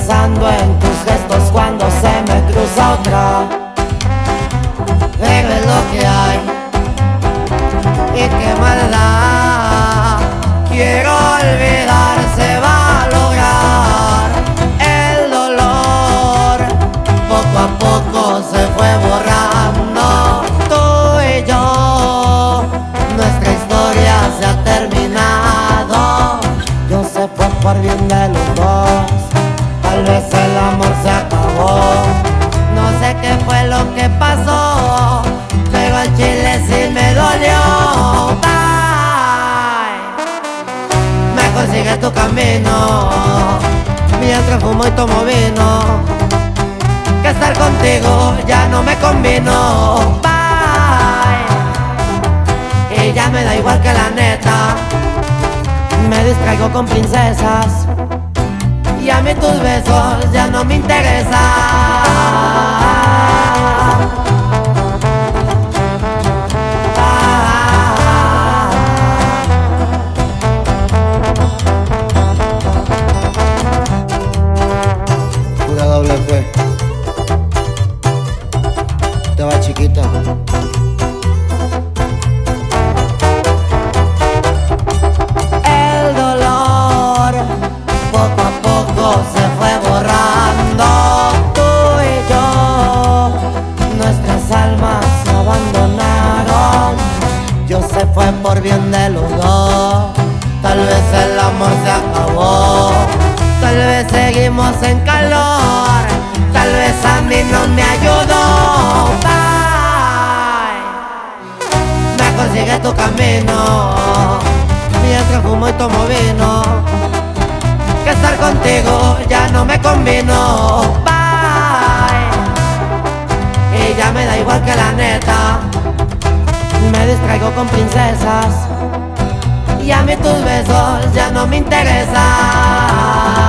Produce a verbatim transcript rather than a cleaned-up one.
pensando en tus gestos cuando se me cruza otra. Pero es lo que hay, y qué maldad. Quiero olvidar, se va a lograr. El dolor poco a poco se fue borrando. Tú y yo, nuestra historia se ha terminado. Yo sé fue por bien de los dos, tal vez el amor se acabó. No sé qué fue lo que pasó, pero al chile sí me dolió. Bye. Me consigue tu camino, mientras fumo y tomo vino. Que estar contigo ya no me convino. Bye. Y ya me da igual que la neta, me distraigo con princesas, y a mí tus besos ya no me interesan. Pura doble P. Te va chiquita. El dolor poco a poco se fue borrando. Tú y yo, nuestras almas se abandonaron. Yo se fue por bien de los dos, tal vez el amor se acabó. Tal vez seguimos en calor, tal vez a mí no me ayudó. Bye. Me consigue tu camino, mientras fumo y tomo vino. Que estar contigo ya no me convino. Bye. Y ya me da igual que la neta, me distraigo con princesas, y a mí tus besos ya no me interesan.